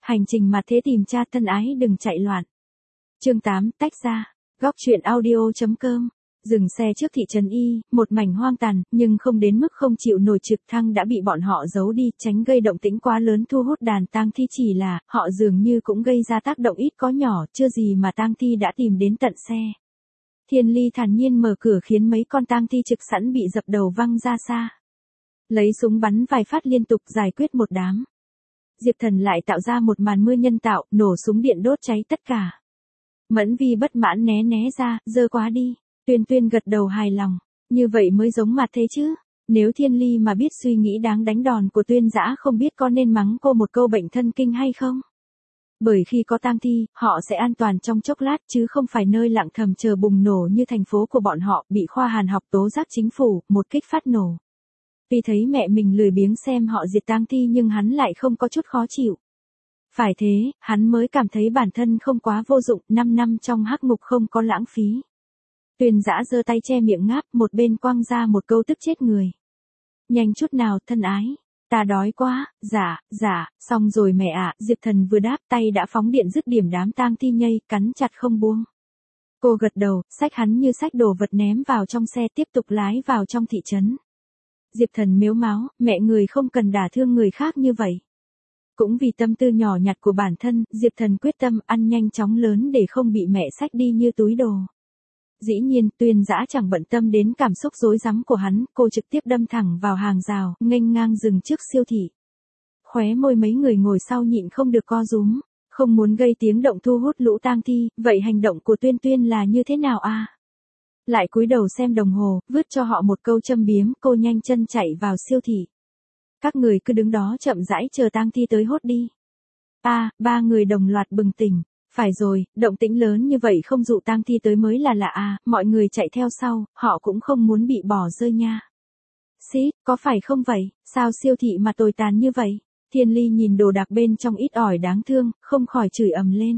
Hành trình mà thế tìm cha thân ái đừng chạy loạn. Chương 8, tách ra. Góc truyện audio.com. Dừng xe trước thị trấn Y, một mảnh hoang tàn, nhưng không đến mức không chịu nổi, trực thăng đã bị bọn họ giấu đi, tránh gây động tĩnh quá lớn thu hút đàn tang thi, chỉ là, họ dường như cũng gây ra tác động ít có nhỏ, chưa gì mà tang thi đã tìm đến tận xe. Thiên Ly thản nhiên mở cửa khiến mấy con tang thi trực sẵn bị dập đầu văng ra xa. Lấy súng bắn vài phát liên tục giải quyết một đám. Diệp Thần lại tạo ra một màn mưa nhân tạo, nổ súng điện đốt cháy tất cả. Mẫn Vi bất mãn né ra, dơ quá đi. Tuyên gật đầu hài lòng, như vậy mới giống mặt thế chứ. Nếu Thiên Ly mà biết suy nghĩ đáng đánh đòn của Tuyên Dã, không biết có nên mắng cô một câu bệnh thân kinh hay không. Bởi khi có tang thi, họ sẽ an toàn trong chốc lát chứ không phải nơi lặng thầm chờ bùng nổ như thành phố của bọn họ, bị khoa hàn học tố giác chính phủ, một kích phát nổ. Vì thấy mẹ mình lười biếng xem họ diệt tang thi nhưng hắn lại không có chút khó chịu. Phải thế, hắn mới cảm thấy bản thân không quá vô dụng, 5 năm trong hắc ngục không có lãng phí. Tuyên Dã giơ tay che miệng ngáp, một bên quăng ra một câu tức chết người. Nhanh chút nào, thân ái. Ta đói quá. Dạ, xong rồi mẹ ạ. Diệp Thần vừa đáp tay đã phóng điện dứt điểm đám tang thi nhây, cắn chặt không buông. Cô gật đầu, xách hắn như xách đồ vật ném vào trong xe, tiếp tục lái vào trong thị trấn. Diệp Thần mếu máo, mẹ người không cần đả thương người khác như vậy. Cũng vì tâm tư nhỏ nhặt của bản thân, Diệp Thần quyết tâm ăn nhanh chóng lớn để không bị mẹ xách đi như túi đồ. Dĩ nhiên, Tuyên Dã chẳng bận tâm đến cảm xúc rối rắm của hắn, cô trực tiếp đâm thẳng vào hàng rào, nghênh ngang dừng trước siêu thị. Khóe môi mấy người ngồi sau nhịn không được co rúm, không muốn gây tiếng động thu hút lũ tang thi, vậy hành động của Tuyên là như thế nào à? Lại cúi đầu xem đồng hồ, vứt cho họ một câu châm biếm, cô nhanh chân chạy vào siêu thị. Các người cứ đứng đó chậm rãi chờ tang thi tới hốt đi. Ba người đồng loạt bừng tỉnh. Phải rồi, động tĩnh lớn như vậy không dụ tang thi tới mới là lạ à, mọi người chạy theo sau, họ cũng không muốn bị bỏ rơi nha. Xít, có phải không vậy, sao siêu thị mà tồi tàn như vậy? Thiên Ly nhìn đồ đạc bên trong ít ỏi đáng thương, không khỏi chửi ầm lên.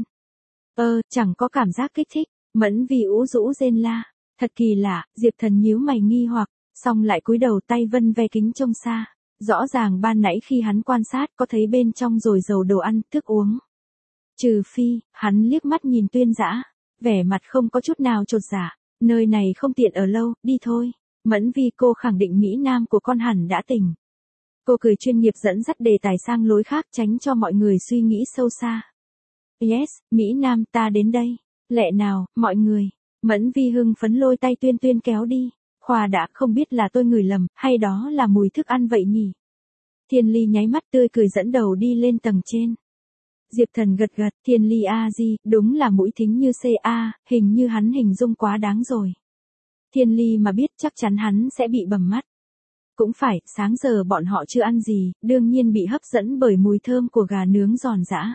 Chẳng có cảm giác kích thích, Mẫn Vi ú rũ rên la. Thật kỳ lạ, Diệp Thần nhíu mày nghi hoặc, xong lại cúi đầu tay vân ve kính trông xa. Rõ ràng ban nãy khi hắn quan sát có thấy bên trong rồi dầu đồ ăn, thức uống. Trừ phi, hắn liếc mắt nhìn Tuyên Dã, vẻ mặt không có chút nào chột dạ, nơi này không tiện ở lâu, đi thôi. Mẫn Vi cô khẳng định Mỹ Nam của con hẳn đã tỉnh. Cô cười chuyên nghiệp dẫn dắt đề tài sang lối khác tránh cho mọi người suy nghĩ sâu xa. Yes, Mỹ Nam ta đến đây. Lẹ nào, mọi người. Mẫn Vi hưng phấn lôi tay Tuyên kéo đi. Khoa đã, không biết là tôi ngửi lầm, hay đó là mùi thức ăn vậy nhỉ? Thiên Ly nháy mắt tươi cười dẫn đầu đi lên tầng trên. Diệp Thần gật, Thiên Ly đúng là mũi thính như CA, hình như hắn hình dung quá đáng rồi. Thiên Ly mà biết chắc chắn hắn sẽ bị bầm mắt. Cũng phải, sáng giờ bọn họ chưa ăn gì, đương nhiên bị hấp dẫn bởi mùi thơm của gà nướng giòn giã.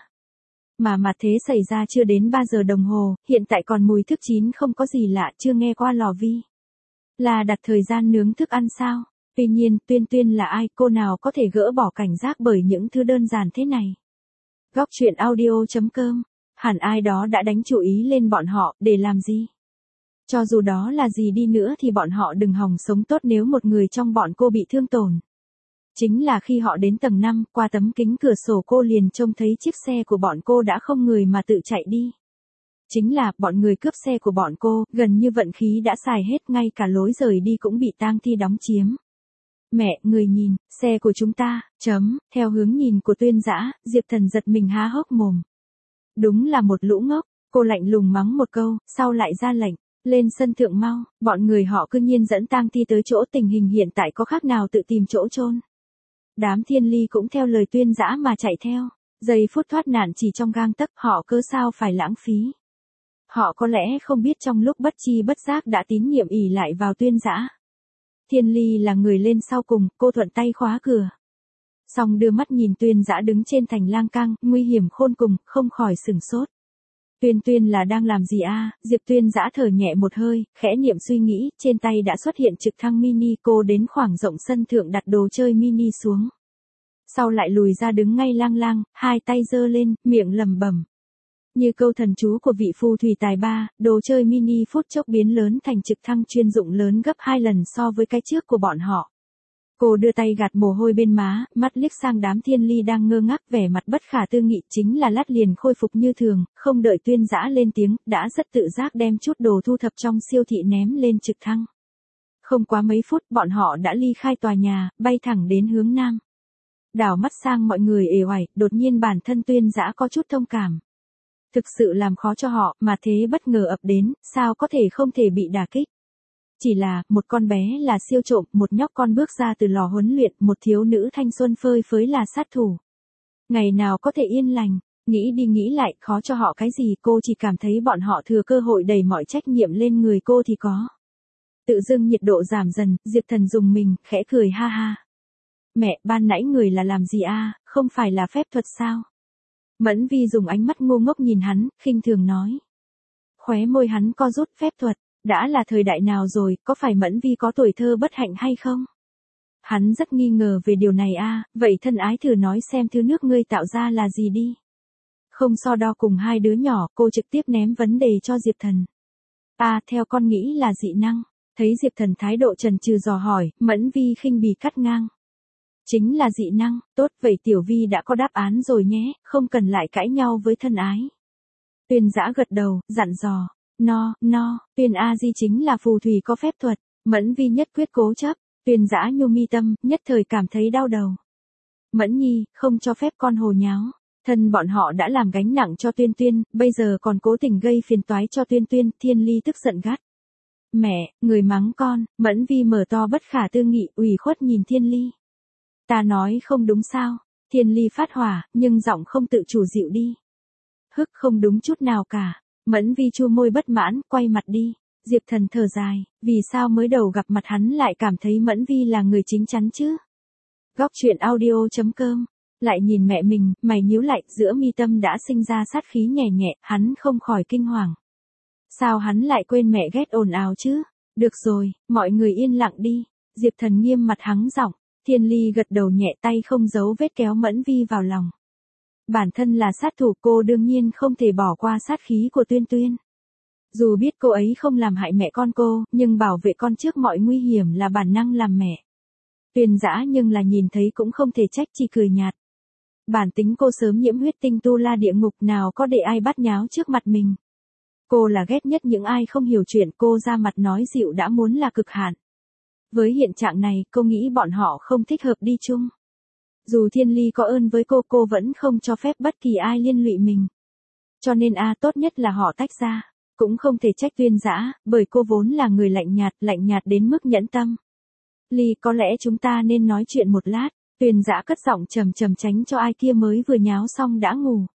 Mà thế xảy ra chưa đến 3 giờ đồng hồ, hiện tại còn mùi thức chín không có gì lạ, chưa nghe qua lò vi. Là đặt thời gian nướng thức ăn sao? Tuy nhiên, Tuyên là ai, cô nào có thể gỡ bỏ cảnh giác bởi những thứ đơn giản thế này. Góc truyện audio.com. Hẳn ai đó đã đánh chú ý lên bọn họ, để làm gì? Cho dù đó là gì đi nữa thì bọn họ đừng hòng sống tốt nếu một người trong bọn cô bị thương tổn. Chính là khi họ đến tầng 5, qua tấm kính cửa sổ cô liền trông thấy chiếc xe của bọn cô đã không người mà tự chạy đi. Chính là, bọn người cướp xe của bọn cô, gần như vận khí đã xài hết, ngay cả lối rời đi cũng bị tang thi đóng chiếm. Mẹ, người nhìn, xe của chúng ta, theo hướng nhìn của Tuyên Dã, Diệp Thần giật mình há hốc mồm. Đúng là một lũ ngốc, cô lạnh lùng mắng một câu, sau lại ra lệnh, lên sân thượng mau, bọn người họ cứ nhiên dẫn tang thi tới chỗ tình hình hiện tại có khác nào tự tìm chỗ chôn. Đám Thiên Ly cũng theo lời Tuyên Dã mà chạy theo, giây phút thoát nạn chỉ trong gang tấc, họ cớ sao phải lãng phí. Họ có lẽ không biết trong lúc bất chi bất giác đã tín nhiệm ỷ lại vào Tuyên Dã. Thiên Ly là người lên sau cùng, cô thuận tay khóa cửa. Xong đưa mắt nhìn Tuyên Dã đứng trên thành lang cang, nguy hiểm khôn cùng, không khỏi sửng sốt. Tuyên là đang làm gì à? Diệp Tuyên Dã thở nhẹ một hơi, khẽ niệm suy nghĩ, trên tay đã xuất hiện trực thăng mini, cô đến khoảng rộng sân thượng đặt đồ chơi mini xuống. Sau lại lùi ra đứng ngay lang, hai tay giơ lên, miệng lẩm bẩm. Như câu thần chú của vị phù thủy tài ba, đồ chơi mini phút chốc biến lớn thành trực thăng chuyên dụng lớn gấp 2 lần so với cái trước của bọn họ. Cô đưa tay gạt mồ hôi bên má, mắt liếc sang đám Thiên Ly đang ngơ ngác vẻ mặt bất khả tư nghị, chính là lát liền khôi phục như thường, không đợi Tuyên Dã lên tiếng, đã rất tự giác đem chút đồ thu thập trong siêu thị ném lên trực thăng. Không quá mấy phút bọn họ đã ly khai tòa nhà, bay thẳng đến hướng nam. Đảo mắt sang mọi người ề oải, đột nhiên bản thân Tuyên Dã có chút thông cảm. Thực sự làm khó cho họ, mà thế bất ngờ ập đến, sao có thể không thể bị đả kích. Chỉ là, một con bé là siêu trộm, một nhóc con bước ra từ lò huấn luyện, một thiếu nữ thanh xuân phơi phới là sát thủ. Ngày nào có thể yên lành, nghĩ đi nghĩ lại, khó cho họ cái gì, cô chỉ cảm thấy bọn họ thừa cơ hội đẩy mọi trách nhiệm lên người cô thì có. Tự dưng nhiệt độ giảm dần, Diệp Thần dùng mình, khẽ cười ha ha. Mẹ, ban nãy người là làm gì a, không phải là phép thuật sao? Mẫn Vi dùng ánh mắt ngu ngốc nhìn hắn, khinh thường nói. Khóe môi hắn co rút, phép thuật, đã là thời đại nào rồi, có phải Mẫn Vi có tuổi thơ bất hạnh hay không? Hắn rất nghi ngờ về điều này a, vậy thân ái thử nói xem thứ nước ngươi tạo ra là gì đi. Không so đo cùng hai đứa nhỏ, cô trực tiếp ném vấn đề cho Diệp Thần. Theo con nghĩ là dị năng. Thấy Diệp Thần thái độ chần chừ dò hỏi, Mẫn Vi khinh bỉ cắt ngang. Chính là dị năng, tốt vậy Tiểu Vi đã có đáp án rồi nhé, không cần lại cãi nhau với thân ái. Tuyên Dã gật đầu, dặn dò, Tuyên A Di chính là phù thủy có phép thuật, Mẫn Vi nhất quyết cố chấp, Tuyên Dã nhu mi tâm, nhất thời cảm thấy đau đầu. Mẫn Nhi, không cho phép con hồ nháo, thân bọn họ đã làm gánh nặng cho Tuyên Tuyên, bây giờ còn cố tình gây phiền toái cho Tuyên Tuyên, Thiên Ly tức giận gắt. Mẹ, người mắng con, Mẫn Vi mở to bất khả tư nghị, ủy khuất nhìn Thiên Ly. Ta nói không đúng sao, Thiên Ly phát hỏa, nhưng giọng không tự chủ dịu đi. Không đúng chút nào cả, Mẫn Vi chu môi bất mãn, quay mặt đi. Diệp Thần thở dài, vì sao mới đầu gặp mặt hắn lại cảm thấy Mẫn Vi là người chính chắn chứ? Góc truyện audio.com, lại nhìn mẹ mình, mày nhíu lại, giữa mi tâm đã sinh ra sát khí nhẹ nhẹ, hắn không khỏi kinh hoàng. Sao hắn lại quên mẹ ghét ồn ào chứ? Được rồi, mọi người yên lặng đi. Diệp Thần nghiêm mặt hắng giọng. Thiên Ly gật đầu nhẹ, tay không giấu vết kéo Mẫn Vi vào lòng. Bản thân là sát thủ, cô đương nhiên không thể bỏ qua sát khí của Tuyên Tuyên. Dù biết cô ấy không làm hại mẹ con cô, nhưng bảo vệ con trước mọi nguy hiểm là bản năng làm mẹ. Tuyên Dã nhưng là nhìn thấy cũng không thể trách, chỉ cười nhạt. Bản tính cô sớm nhiễm huyết tinh tu la địa ngục, nào có để ai bắt nháo trước mặt mình. Cô là ghét nhất những ai không hiểu chuyện, cô ra mặt nói dịu đã muốn là cực hạn. Với hiện trạng này, cô nghĩ bọn họ không thích hợp đi chung. Dù Thiên Ly có ơn với cô vẫn không cho phép bất kỳ ai liên lụy mình. Cho nên tốt nhất là họ tách ra. Cũng không thể trách Tuyên Dã, bởi cô vốn là người lạnh nhạt đến mức nhẫn tâm. Ly, có lẽ chúng ta nên nói chuyện một lát. Tuyên Dã cất giọng trầm trầm tránh cho ai kia mới vừa nháo xong đã ngủ.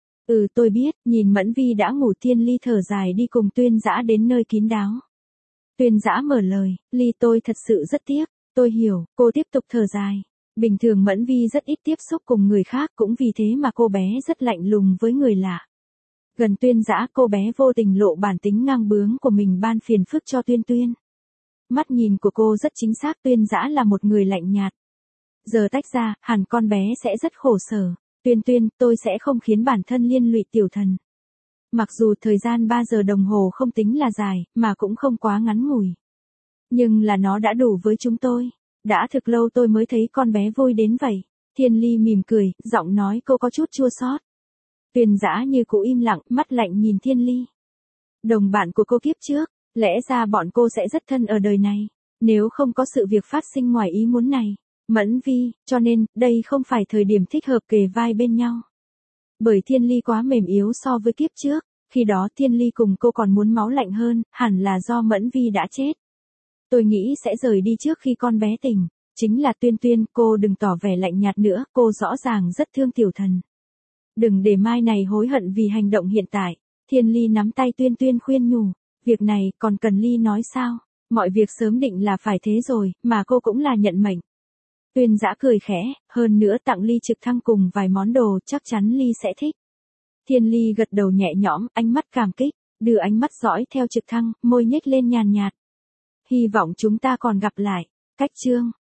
Tôi biết, nhìn Mẫn Vi đã ngủ, Thiên Ly thở dài đi cùng Tuyên Dã đến nơi kín đáo. Tuyên Dã mở lời, Ly, tôi thật sự rất tiếc, tôi hiểu, cô tiếp tục thở dài. Bình thường Mẫn Vi rất ít tiếp xúc cùng người khác, cũng vì thế mà cô bé rất lạnh lùng với người lạ. Gần Tuyên Dã, cô bé vô tình lộ bản tính ngang bướng của mình, ban phiền phức cho Tuyên Tuyên. Mắt nhìn của cô rất chính xác, Tuyên Dã là một người lạnh nhạt. Giờ tách ra, hẳn con bé sẽ rất khổ sở. Tuyên, tôi sẽ không khiến bản thân liên lụy Tiểu Thần. Mặc dù thời gian 3 giờ đồng hồ không tính là dài, mà cũng không quá ngắn ngủi. Nhưng là nó đã đủ với chúng tôi. Đã thực lâu tôi mới thấy con bé vui đến vậy. Thiên Ly mỉm cười, giọng nói cô có chút chua xót. Tuyên Dã như cũ im lặng, mắt lạnh nhìn Thiên Ly. Đồng bạn của cô kiếp trước, lẽ ra bọn cô sẽ rất thân ở đời này. Nếu không có sự việc phát sinh ngoài ý muốn này. Mẫn Vi, cho nên, đây không phải thời điểm thích hợp kề vai bên nhau. Bởi Thiên Ly quá mềm yếu so với kiếp trước, khi đó Thiên Ly cùng cô còn muốn máu lạnh hơn, hẳn là do Mẫn Vi đã chết. Tôi nghĩ sẽ rời đi trước khi con bé tỉnh, chính là Tuyên, cô đừng tỏ vẻ lạnh nhạt nữa, cô rõ ràng rất thương Tiểu Thần. Đừng để mai này hối hận vì hành động hiện tại. Thiên Ly nắm tay Tuyên khuyên nhủ, việc này còn cần Ly nói sao, mọi việc sớm định là phải thế rồi, mà cô cũng là nhận mệnh. Tuyên Dã cười khẽ, hơn nữa tặng Ly trực thăng cùng vài món đồ, chắc chắn Ly sẽ thích. Thiên Ly gật đầu nhẹ nhõm, ánh mắt cảm kích, đưa ánh mắt dõi theo trực thăng, môi nhếch lên nhàn nhạt. Hy vọng chúng ta còn gặp lại. Cách chương